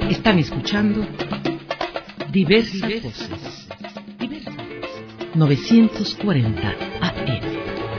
Están escuchando Diversas Voces. 940 AM.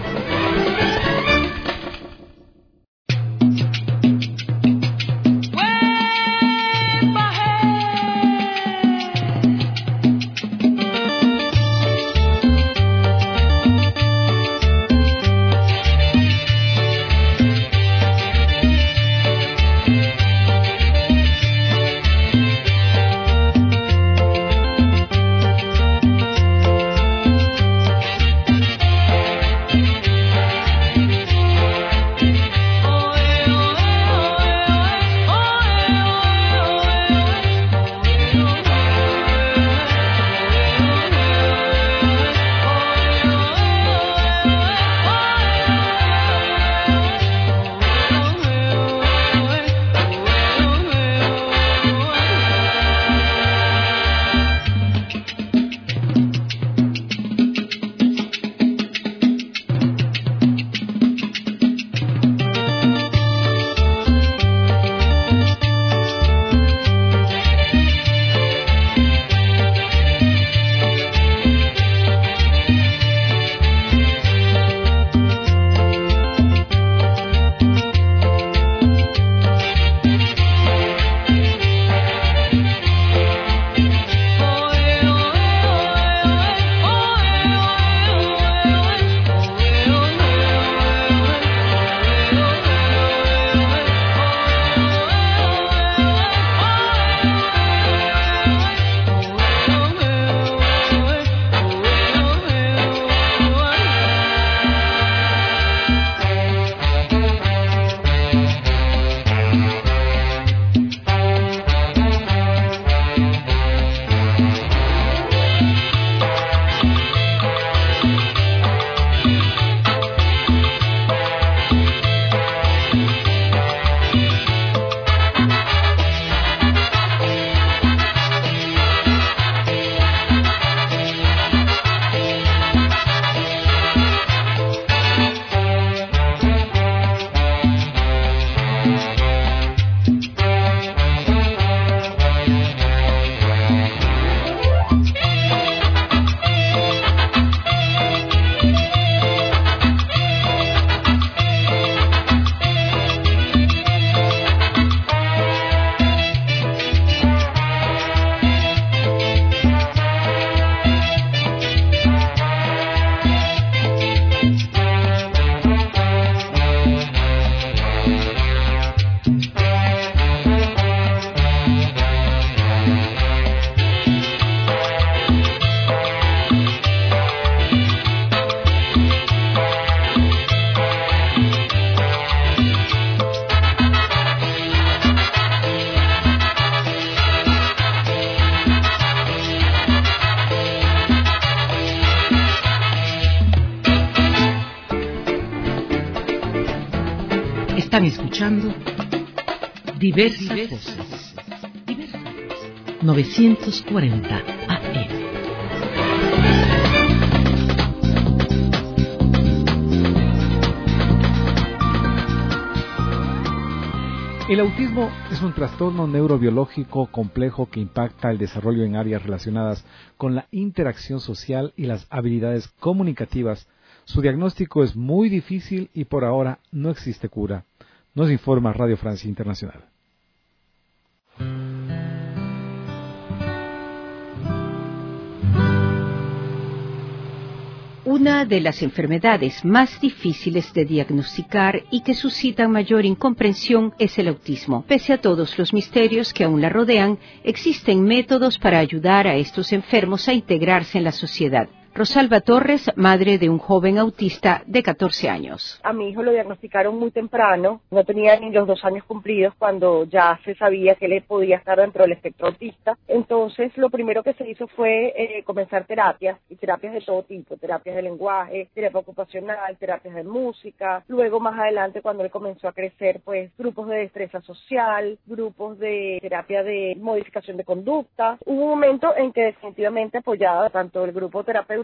Están escuchando Diversas Voces. 940 AM. El autismo es un trastorno neurobiológico complejo que impacta el desarrollo en áreas relacionadas con la interacción social y las habilidades comunicativas. Su diagnóstico es muy difícil y por ahora no existe cura. Nos informa Radio Francia Internacional. Una de las enfermedades más difíciles de diagnosticar y que suscitan mayor incomprensión es el autismo. Pese a todos los misterios que aún la rodean, existen métodos para ayudar a estos enfermos a integrarse en la sociedad. Rosalba Torres, madre de un joven autista de 14 años. A mi hijo lo diagnosticaron muy temprano, no tenía ni los 2 años cumplidos cuando ya se sabía que él podía estar dentro del espectro autista. Entonces, lo primero que se hizo fue comenzar terapias, y terapias de todo tipo, terapias de lenguaje, terapia ocupacional, terapias de música. Luego, más adelante, cuando él comenzó a crecer, pues grupos de destreza social, grupos de terapia de modificación de conducta. Hubo un momento en que definitivamente apoyaba tanto el grupo terapéutico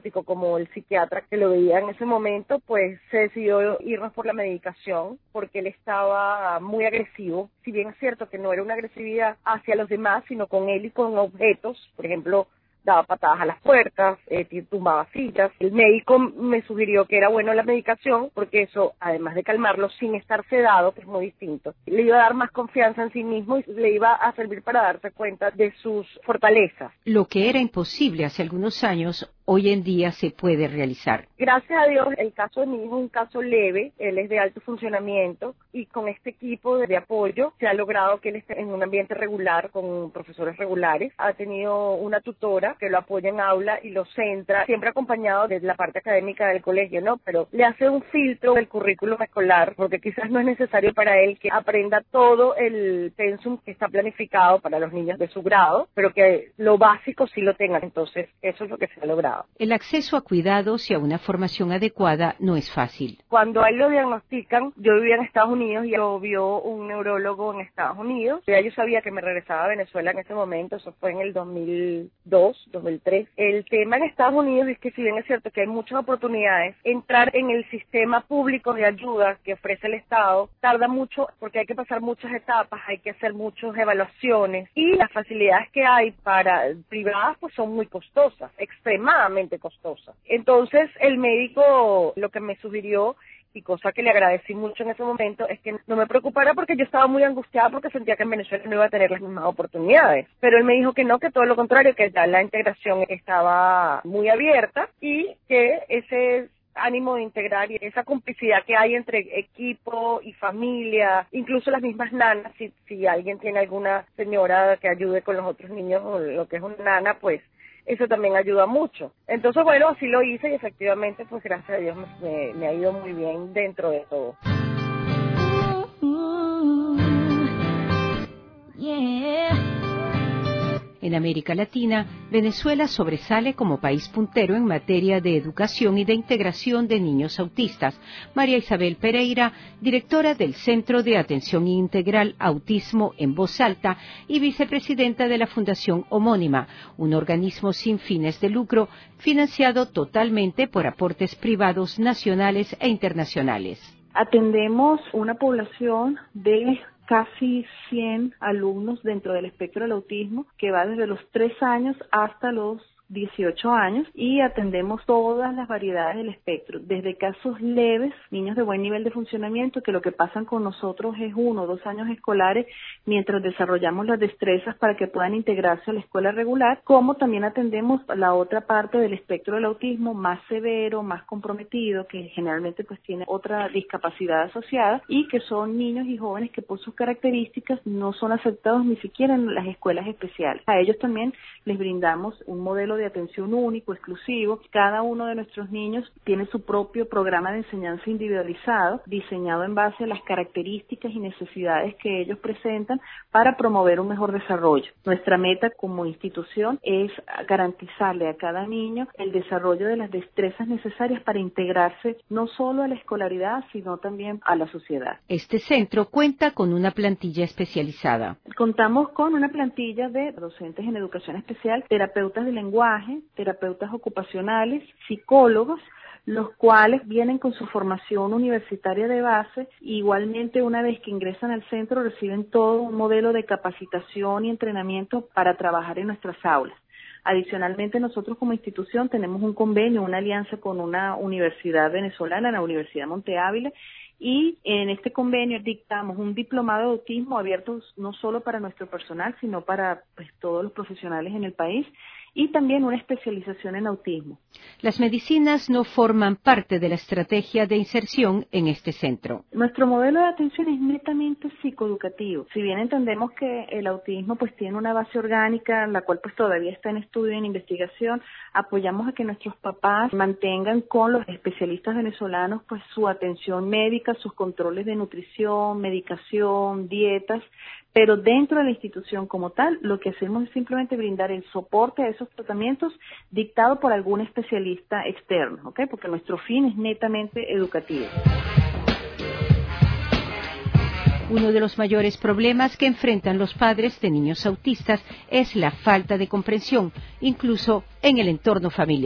terapéutico como el psiquiatra que lo veía en ese momento, pues se decidió irnos por la medicación porque él estaba muy agresivo. Si bien es cierto que no era una agresividad hacia los demás, sino con él y con objetos, por ejemplo, daba patadas a las puertas, tumbaba sillas. El médico me sugirió que era bueno la medicación porque eso, además de calmarlo sin estar sedado, que es muy distinto, le iba a dar más confianza en sí mismo y le iba a servir para darse cuenta de sus fortalezas. Lo que era imposible hace algunos años, hoy en día se puede realizar. Gracias a Dios, el caso de mi hijo es un caso leve, él es de alto funcionamiento y con este equipo de apoyo se ha logrado que él esté en un ambiente regular con profesores regulares. Ha tenido una tutora que lo apoya en aula y lo centra, siempre acompañado de la parte académica del colegio, ¿no? Pero le hace un filtro del currículum escolar, porque quizás no es necesario para él que aprenda todo el pensum que está planificado para los niños de su grado, pero que lo básico sí lo tengan. Entonces, eso es lo que se ha logrado. El acceso a cuidados y a una formación adecuada no es fácil. Cuando a él lo diagnostican, yo vivía en Estados Unidos y lo vio un neurólogo en Estados Unidos. Ya yo sabía que me regresaba a Venezuela en ese momento, eso fue en el 2002. 2003. El tema en Estados Unidos es que si bien es cierto que hay muchas oportunidades, entrar en el sistema público de ayuda que ofrece el Estado tarda mucho porque hay que pasar muchas etapas, hay que hacer muchas evaluaciones y las facilidades que hay para privadas pues son muy costosas, extremadamente costosas. Entonces el médico lo que me sugirió, y cosa que le agradecí mucho en ese momento, es que no me preocupara porque yo estaba muy angustiada porque sentía que en Venezuela no iba a tener las mismas oportunidades. Pero él me dijo que no, que todo lo contrario, que ya la integración estaba muy abierta y que ese ánimo de integrar y esa complicidad que hay entre equipo y familia, incluso las mismas nanas, si alguien tiene alguna señora que ayude con los otros niños o lo que es una nana, pues eso también ayuda mucho. Entonces, bueno, así lo hice y efectivamente, pues gracias a Dios me ha ido muy bien dentro de todo. En América Latina, Venezuela sobresale como país puntero en materia de educación y de integración de niños autistas. María Isabel Pereira, directora del Centro de Atención Integral Autismo en Voz Alta y vicepresidenta de la Fundación Homónima, un organismo sin fines de lucro financiado totalmente por aportes privados nacionales e internacionales. Atendemos una población de casi 100 alumnos dentro del espectro del autismo, que va desde los 3 años hasta los 18 años y atendemos todas las variedades del espectro, desde casos leves, niños de buen nivel de funcionamiento que lo que pasan con nosotros es 1 o 2 años escolares mientras desarrollamos las destrezas para que puedan integrarse a la escuela regular, como también atendemos la otra parte del espectro del autismo más severo, más comprometido, que generalmente pues tiene otra discapacidad asociada y que son niños y jóvenes que por sus características no son aceptados ni siquiera en las escuelas especiales. A ellos también les brindamos un modelo de atención único, exclusivo. Cada uno de nuestros niños tiene su propio programa de enseñanza individualizado, diseñado en base a las características y necesidades que ellos presentan para promover un mejor desarrollo. Nuestra meta como institución es garantizarle a cada niño el desarrollo de las destrezas necesarias para integrarse no solo a la escolaridad, sino también a la sociedad. Este centro cuenta con una plantilla especializada. Contamos con una plantilla de docentes en educación especial, terapeutas de lenguaje, terapeutas ocupacionales, psicólogos, los cuales vienen con su formación universitaria de base. Igualmente, una vez que ingresan al centro, reciben todo un modelo de capacitación y entrenamiento para trabajar en nuestras aulas. Adicionalmente, nosotros como institución tenemos un convenio, una alianza con una universidad venezolana, la Universidad Monte Ávila, y en este convenio dictamos un diplomado de autismo abierto no solo para nuestro personal, sino para todos los profesionales en el país, y también una especialización en autismo. Las medicinas no forman parte de la estrategia de inserción en este centro. Nuestro modelo de atención es netamente psicoeducativo. Si bien entendemos que el autismo tiene una base orgánica, la cual todavía está en estudio y en investigación, apoyamos a que nuestros papás mantengan con los especialistas venezolanos su atención médica, sus controles de nutrición, medicación, dietas, pero dentro de la institución como tal, lo que hacemos es simplemente brindar el soporte a esos tratamientos dictado por algún especialista externo, ¿ok? Porque nuestro fin es netamente educativo. Uno de los mayores problemas que enfrentan los padres de niños autistas es la falta de comprensión, incluso en el entorno familiar.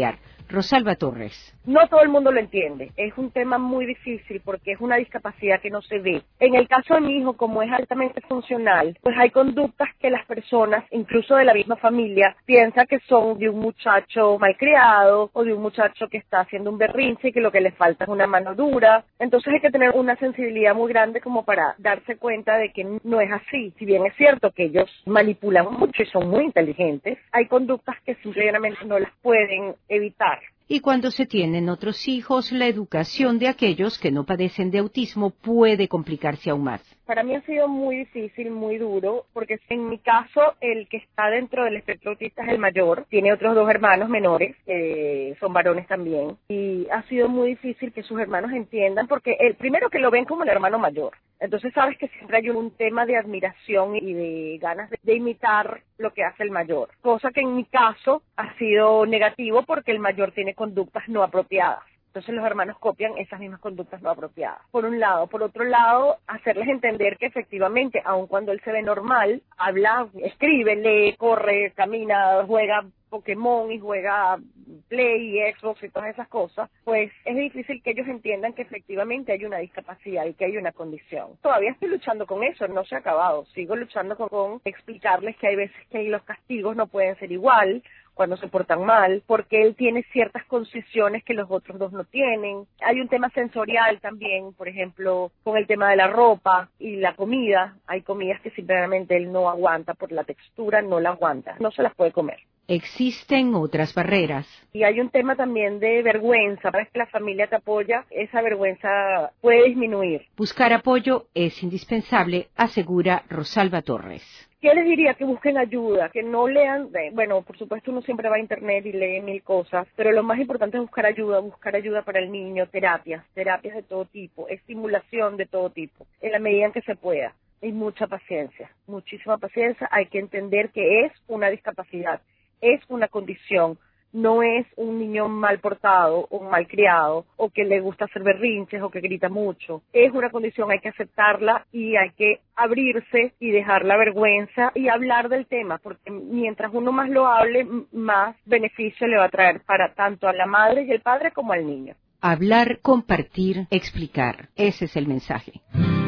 Rosalba Torres. No todo el mundo lo entiende, es un tema muy difícil porque es una discapacidad que no se ve. En el caso de mi hijo, como es altamente funcional, pues hay conductas que las personas, incluso de la misma familia, piensan que son de un muchacho malcriado o de un muchacho que está haciendo un berrinche y que lo que le falta es una mano dura. Entonces hay que tener una sensibilidad muy grande como para darse cuenta de que no es así. Si bien es cierto que ellos manipulan mucho y son muy inteligentes, hay conductas que simplemente no las pueden evitar. Y cuando se tienen otros hijos, la educación de aquellos que no padecen de autismo puede complicarse aún más. Para mí ha sido muy difícil, muy duro, porque en mi caso el que está dentro del espectro autista es el mayor, tiene otros 2 hermanos menores, son varones también, y ha sido muy difícil que sus hermanos entiendan, porque el primero que lo ven como el hermano mayor, entonces sabes que siempre hay un tema de admiración y de ganas de imitar lo que hace el mayor, cosa que en mi caso ha sido negativo porque el mayor tiene conductas no apropiadas. Entonces los hermanos copian esas mismas conductas no apropiadas. Por un lado. Por otro lado, hacerles entender que efectivamente, aun cuando él se ve normal, habla, escribe, lee, corre, camina, juega Pokémon y juega Play y Xbox y todas esas cosas, pues es difícil que ellos entiendan que efectivamente hay una discapacidad y que hay una condición. Todavía estoy luchando con eso, no se ha acabado. Sigo luchando con explicarles que hay veces que los castigos no pueden ser igual cuando se portan mal, porque él tiene ciertas concesiones que los otros 2 no tienen. Hay un tema sensorial también, por ejemplo, con el tema de la ropa y la comida. Hay comidas que simplemente él no aguanta por la textura, no la aguanta, no se las puede comer. Existen otras barreras. Y hay un tema también de vergüenza. Una vez que la familia te apoya, esa vergüenza puede disminuir. Buscar apoyo es indispensable, asegura Rosalba Torres. ¿Qué les diría? Que busquen ayuda, que no lean, bueno, por supuesto uno siempre va a internet y lee 1000 cosas, pero lo más importante es buscar ayuda para el niño, terapias de todo tipo, estimulación de todo tipo, en la medida en que se pueda. Y mucha paciencia, muchísima paciencia. Hay que entender que es una discapacidad, es una condición, no es un niño mal portado o mal criado o que le gusta hacer berrinches o que grita mucho. Es una condición, hay que aceptarla y hay que abrirse y dejar la vergüenza y hablar del tema, porque mientras uno más lo hable, más beneficio le va a traer para tanto a la madre y el padre como al niño. Hablar, compartir, explicar. Ese es el mensaje.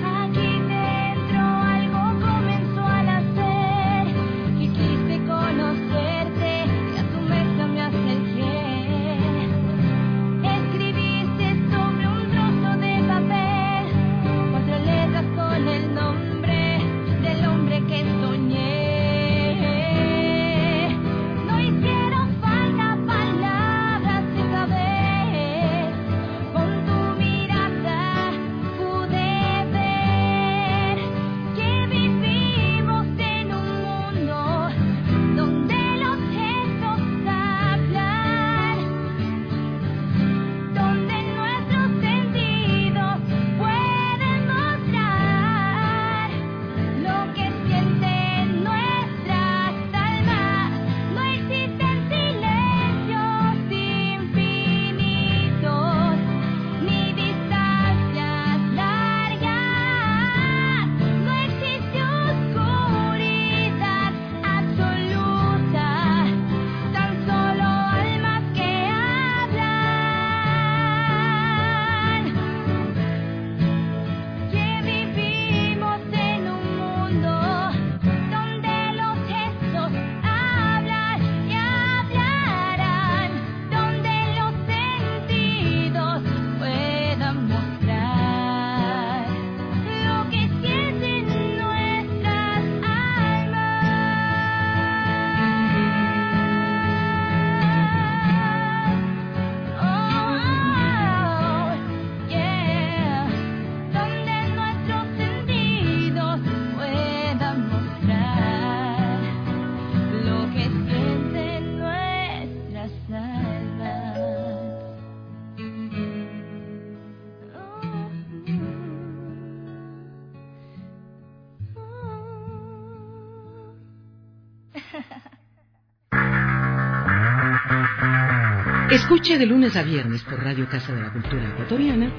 Escuche de lunes a viernes por Radio Casa de la Cultura Ecuatoriana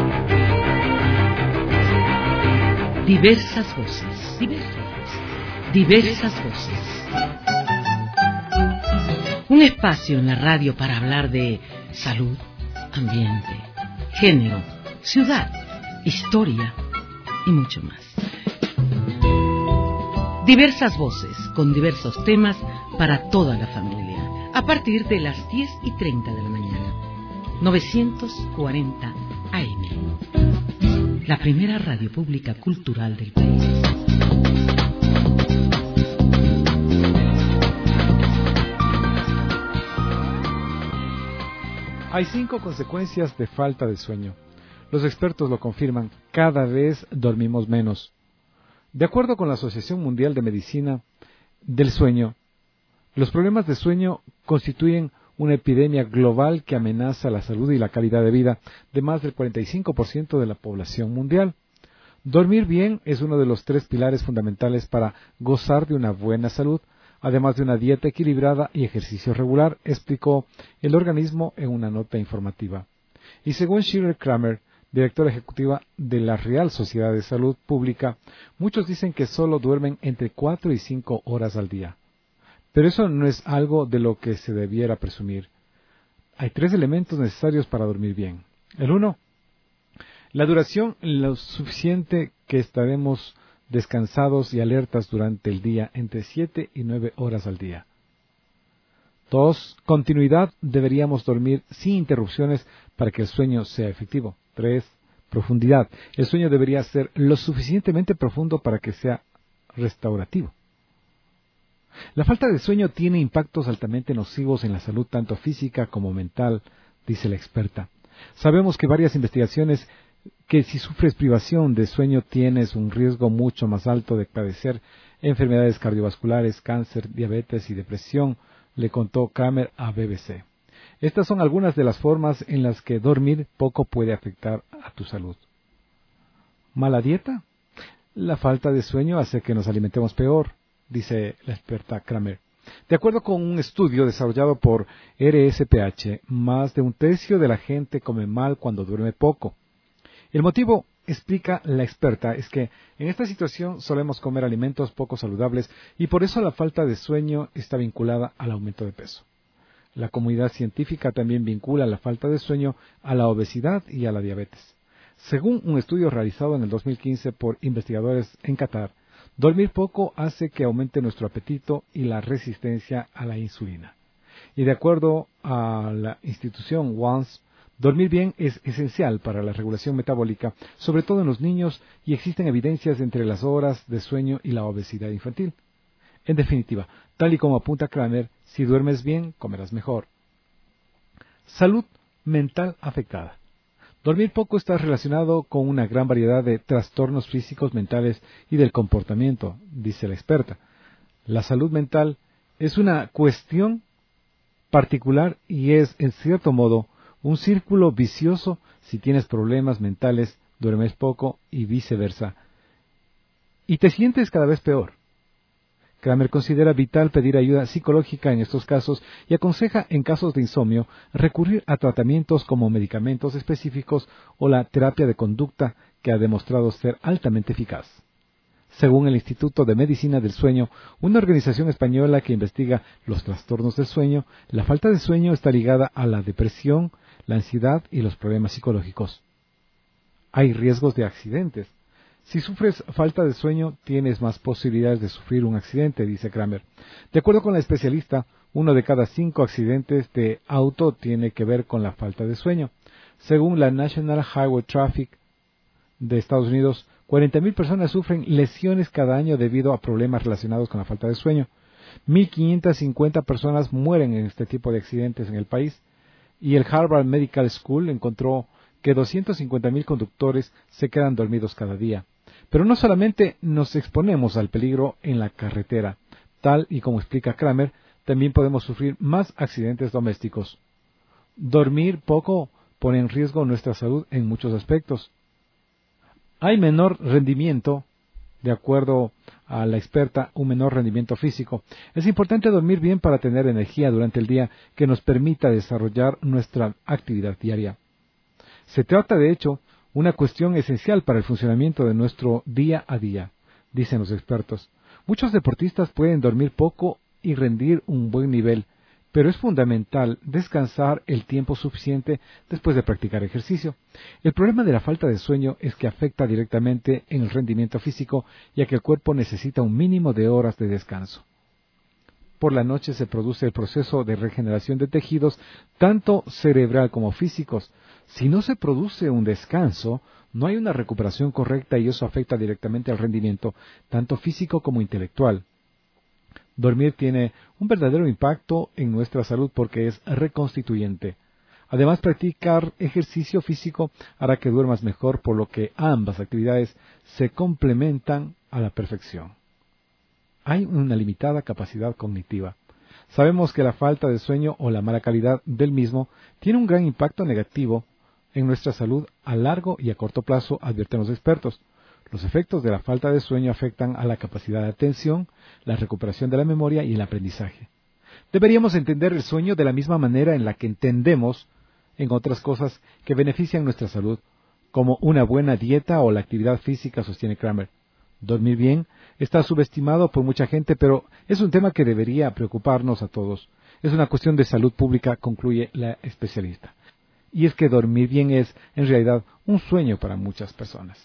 diversas voces. Un espacio en la radio para hablar de salud, ambiente, género, ciudad, historia y mucho más. Diversas voces con diversos temas para toda la familia. A partir de las 10:30 de la mañana. 940 AM. La primera radio pública cultural del país. Hay 5 consecuencias de falta de sueño. Los expertos lo confirman, cada vez dormimos menos. De acuerdo con la Asociación Mundial de Medicina del Sueño, los problemas de sueño constituyen una epidemia global que amenaza la salud y la calidad de vida de más del 45% de la población mundial. Dormir bien es uno de los 3 pilares fundamentales para gozar de una buena salud, además de una dieta equilibrada y ejercicio regular, explicó el organismo en una nota informativa. Y según Sheryl Kramer, directora ejecutiva de la Real Sociedad de Salud Pública, muchos dicen que solo duermen entre 4 y 5 horas al día. Pero eso no es algo de lo que se debiera presumir. Hay 3 elementos necesarios para dormir bien. El 1, la duración lo suficiente que estaremos descansados y alertas durante el día, entre 7 y 9 horas al día. 2, continuidad, deberíamos dormir sin interrupciones para que el sueño sea efectivo. 3, profundidad, el sueño debería ser lo suficientemente profundo para que sea restaurativo. La falta de sueño tiene impactos altamente nocivos en la salud tanto física como mental, dice la experta. Sabemos que varias investigaciones que si sufres privación de sueño tienes un riesgo mucho más alto de padecer enfermedades cardiovasculares, cáncer, diabetes y depresión, le contó Kramer a BBC. Estas son algunas de las formas en las que dormir poco puede afectar a tu salud. ¿Mala dieta? La falta de sueño hace que nos alimentemos peor, dice la experta Kramer. De acuerdo con un estudio desarrollado por RSPH, más de 1/3 de la gente come mal cuando duerme poco. El motivo, explica la experta, es que en esta situación solemos comer alimentos poco saludables y por eso la falta de sueño está vinculada al aumento de peso. La comunidad científica también vincula la falta de sueño a la obesidad y a la diabetes. Según un estudio realizado en el 2015 por investigadores en Qatar, dormir poco hace que aumente nuestro apetito y la resistencia a la insulina. Y de acuerdo a la institución WAMS, dormir bien es esencial para la regulación metabólica, sobre todo en los niños, y existen evidencias entre las horas de sueño y la obesidad infantil. En definitiva, tal y como apunta Kramer, si duermes bien, comerás mejor. Salud mental afectada. Dormir poco está relacionado con una gran variedad de trastornos físicos, mentales y del comportamiento, dice la experta. La salud mental es una cuestión particular y es, en cierto modo, un círculo vicioso. Si tienes problemas mentales, duermes poco y viceversa. Y te sientes cada vez peor. Kramer considera vital pedir ayuda psicológica en estos casos y aconseja en casos de insomnio recurrir a tratamientos como medicamentos específicos o la terapia de conducta que ha demostrado ser altamente eficaz. Según el Instituto de Medicina del Sueño, una organización española que investiga los trastornos del sueño, la falta de sueño está ligada a la depresión, la ansiedad y los problemas psicológicos. Hay riesgos de accidentes. Si sufres falta de sueño, tienes más posibilidades de sufrir un accidente, dice Kramer. De acuerdo con la especialista, 1 de cada 5 accidentes de auto tiene que ver con la falta de sueño. Según la National Highway Traffic de Estados Unidos, 40,000 personas sufren lesiones cada año debido a problemas relacionados con la falta de sueño. 1,550 personas mueren en este tipo de accidentes en el país. Y el Harvard Medical School encontró que 250,000 conductores se quedan dormidos cada día. Pero no solamente nos exponemos al peligro en la carretera, tal y como explica Kramer, también podemos sufrir más accidentes domésticos. Dormir poco pone en riesgo nuestra salud en muchos aspectos. Hay menor rendimiento, de acuerdo a la experta, un menor rendimiento físico. Es importante dormir bien para tener energía durante el día que nos permita desarrollar nuestra actividad diaria. Se trata, de hecho, una cuestión esencial para el funcionamiento de nuestro día a día, dicen los expertos. Muchos deportistas pueden dormir poco y rendir un buen nivel, pero es fundamental descansar el tiempo suficiente después de practicar ejercicio. El problema de la falta de sueño es que afecta directamente en el rendimiento físico, ya que el cuerpo necesita un mínimo de horas de descanso. Por la noche se produce el proceso de regeneración de tejidos, tanto cerebral como físicos. Si no se produce un descanso, no hay una recuperación correcta y eso afecta directamente al rendimiento, tanto físico como intelectual. Dormir tiene un verdadero impacto en nuestra salud porque es reconstituyente. Además, practicar ejercicio físico hará que duermas mejor, por lo que ambas actividades se complementan a la perfección. Hay una limitada capacidad cognitiva. Sabemos que la falta de sueño o la mala calidad del mismo tiene un gran impacto negativo en nuestra salud a largo y a corto plazo, advierten los expertos. Los efectos de la falta de sueño afectan a la capacidad de atención, la recuperación de la memoria y el aprendizaje. Deberíamos entender el sueño de la misma manera en la que entendemos en otras cosas que benefician nuestra salud, como una buena dieta o la actividad física, sostiene Kramer. Dormir bien está subestimado por mucha gente, pero es un tema que debería preocuparnos a todos. Es una cuestión de salud pública, concluye la especialista. Y es que dormir bien es, en realidad, un sueño para muchas personas.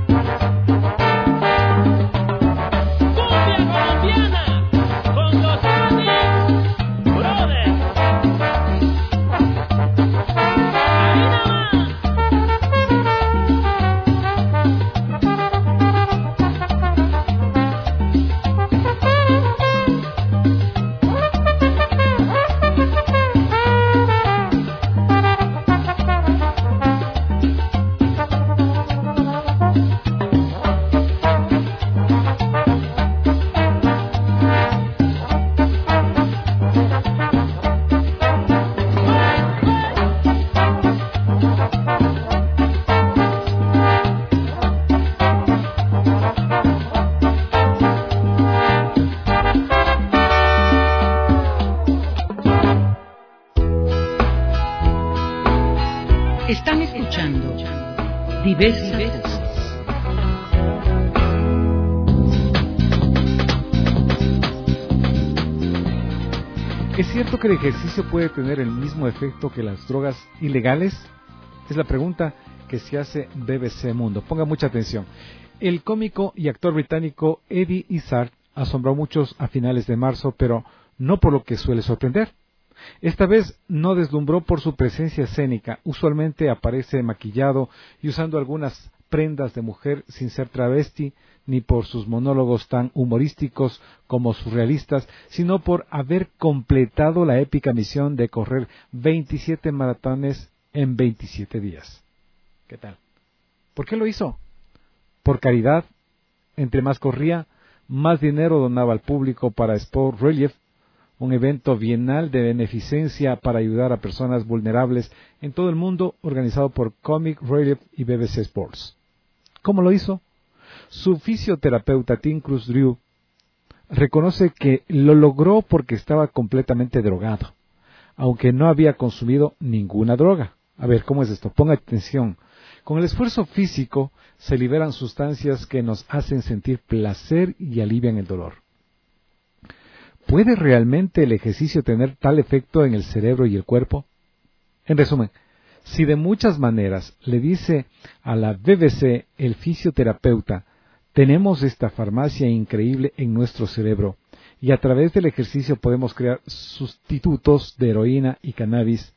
Con Besa. ¿Es cierto que el ejercicio puede tener el mismo efecto que las drogas ilegales? Es la pregunta que se hace BBC Mundo. Ponga mucha atención. El cómico y actor británico Eddie Izzard asombró a muchos a finales de marzo, pero no por lo que suele sorprender. Esta vez no deslumbró por su presencia escénica. Usualmente aparece maquillado y usando algunas prendas de mujer sin ser travesti, ni por sus monólogos tan humorísticos como surrealistas, sino por haber completado la épica misión de correr 27 maratones en 27 días. ¿Qué tal? ¿Por qué lo hizo? Por caridad. Entre más corría, más dinero donaba al público para Sport Relief, un evento bienal de beneficencia para ayudar a personas vulnerables en todo el mundo, organizado por Comic Relief y BBC Sports. ¿Cómo lo hizo? Su fisioterapeuta Tim Cruz-Drew reconoce que lo logró porque estaba completamente drogado, aunque no había consumido ninguna droga. A ver, ¿cómo es esto? Ponga atención. Con el esfuerzo físico se liberan sustancias que nos hacen sentir placer y alivian el dolor. ¿Puede realmente el ejercicio tener tal efecto en el cerebro y el cuerpo? En resumen, si de muchas maneras le dice a la BBC el fisioterapeuta, tenemos esta farmacia increíble en nuestro cerebro y a través del ejercicio podemos crear sustitutos de heroína y cannabis.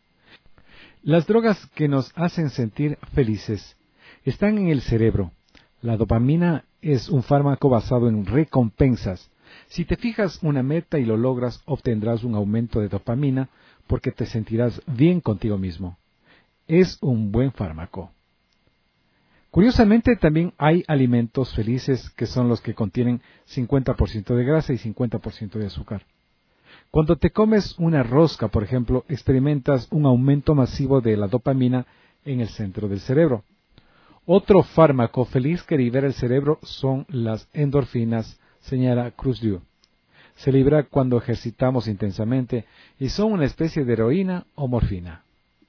Las drogas que nos hacen sentir felices están en el cerebro. La dopamina es un fármaco basado en recompensas. Si te fijas una meta y lo logras, obtendrás un aumento de dopamina porque te sentirás bien contigo mismo. Es un buen fármaco. Curiosamente, también hay alimentos felices que son los que contienen 50% de grasa y 50% de azúcar. Cuando te comes una rosca, por ejemplo, experimentas un aumento masivo de la dopamina en el centro del cerebro. Otro fármaco feliz que libera el cerebro son las endorfinas, señala Cruz-Drew. Se libera cuando ejercitamos intensamente y son una especie de heroína o morfina.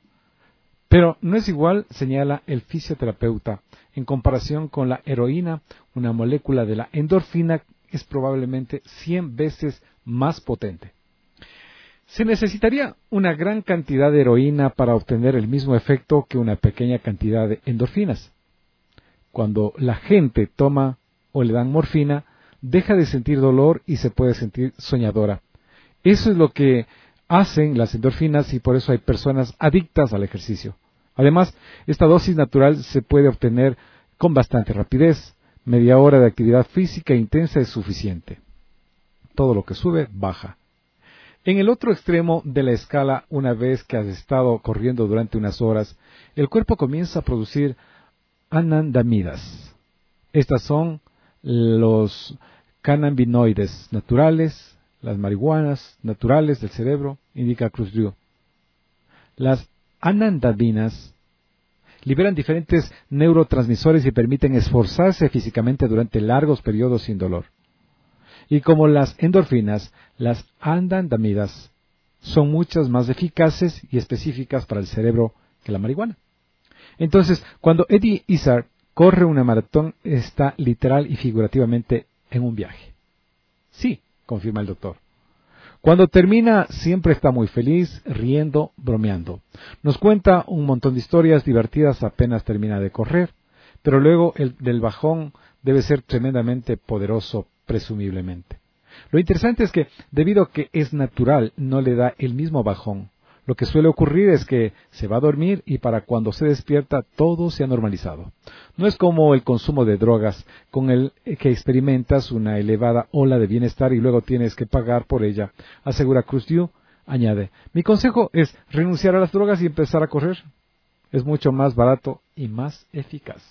Pero no es igual, señala el fisioterapeuta. En comparación con la heroína, una molécula de la endorfina es probablemente 100 veces más potente. Se necesitaría una gran cantidad de heroína para obtener el mismo efecto que una pequeña cantidad de endorfinas. Cuando la gente toma o le dan morfina, deja de sentir dolor y se puede sentir soñadora. Eso es lo que hacen las endorfinas y por eso hay personas adictas al ejercicio. Además, esta dosis natural se puede obtener con bastante rapidez. Media hora de actividad física intensa es suficiente. Todo lo que sube, baja. En el otro extremo de la escala, una vez que has estado corriendo durante unas horas, el cuerpo comienza a producir anandamidas. Estas son los cannabinoides naturales, las marihuanas naturales del cerebro, indica Cruz-Drew. Las anandaminas liberan diferentes neurotransmisores y permiten esforzarse físicamente durante largos periodos sin dolor. Y como las endorfinas, las anandamidas son muchas más eficaces y específicas para el cerebro que la marihuana. Entonces, cuando Eddie Izzard corre una maratón, está literal y figurativamente en un viaje. Sí, confirma el doctor. Cuando termina, siempre está muy feliz, riendo, bromeando. Nos cuenta un montón de historias divertidas apenas termina de correr, pero luego el del bajón debe ser tremendamente poderoso, presumiblemente. Lo interesante es que, debido a que es natural, no le da el mismo bajón. Lo que suele ocurrir es que se va a dormir y para cuando se despierta todo se ha normalizado. No es como el consumo de drogas, con el que experimentas una elevada ola de bienestar y luego tienes que pagar por ella, asegura Cruz-Drew. Añade, mi consejo es renunciar a las drogas y empezar a correr. Es mucho más barato y más eficaz.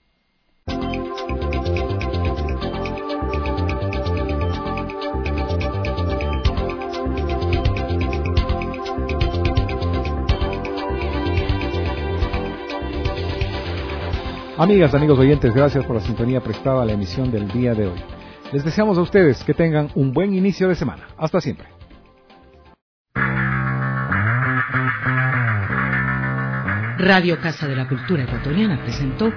Amigas, amigos oyentes, gracias por la sintonía prestada a la emisión del día de hoy. Les deseamos a ustedes que tengan un buen inicio de semana. Hasta siempre. Radio Casa de la Cultura Ecuatoriana presentó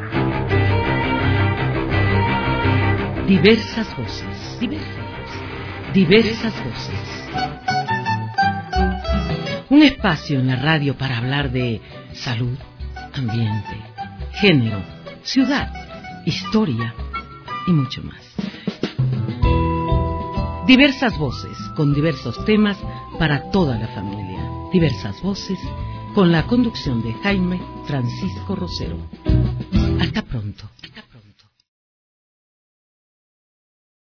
Diversas Voces. Diversas Voces. Un espacio en la radio para hablar de salud, ambiente, género, ciudad, historia y mucho más. Diversas Voces, con diversos temas para toda la familia. Diversas Voces, con la conducción de Jaime Francisco Rosero. Hasta pronto.